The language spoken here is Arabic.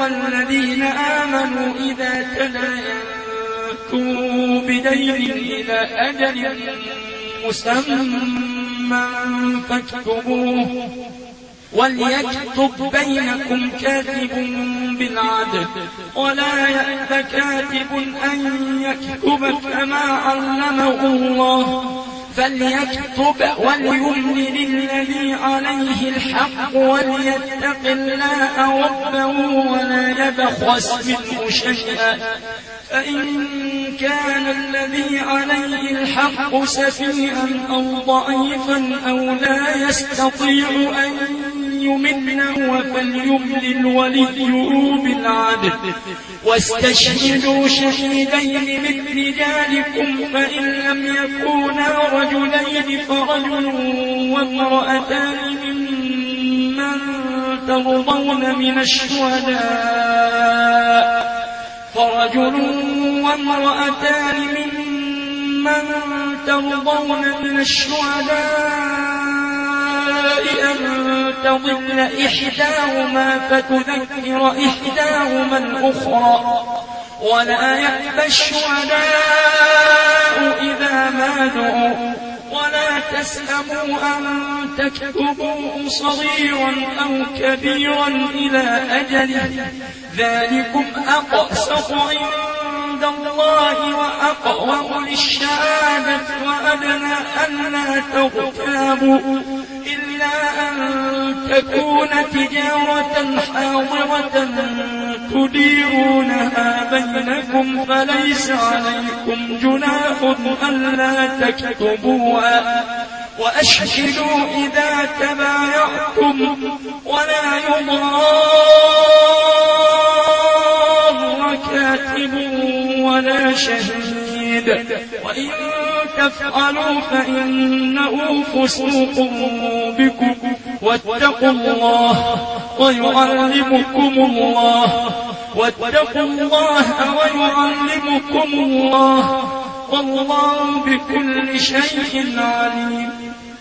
أيها الذين آمنوا إذا تداينتم بدين إلى أجل مسمى فاكتبوه وليكتب بينكم كاتب بالعدل ولا يأب كاتب أن يكتب كما علمه الله فليكتب وليملل الذي عليه الحق وليتق الله ربه ولا يبخس منه شيئا فإن كان الذي عليه الحق سفيها أو ضعيفا أو لا يستطيع أن يمنه فليملل وليه بالعدل واستشهدوا شهيدين من رجالكم فإن لم يكونا رجلين فرجل وامرأتان ممن ترضون من الشهداء أن تضل إحداهما فتذكر إحداهما الأخرى ولا يأبى الشهداء إذا ما دعوا ولا تسأموا أن تكتبوه صغيرا أو كبيرا إلى أجله ذلكم أقسط عند الله وأقوم للشهادة وأدنى ألا ترتابوا إلا أن تكون تجارة حاضرة تديرونها بينكم فليس عليكم جناح ألا تكتبوها وأشهدوا إذا تبايعتم ولا يضار كاتب ولا شهيد وإن تفعلوا فإنه فسوق بكم واتقوا الله ويعلمكم الله والله بكل شيء عليم.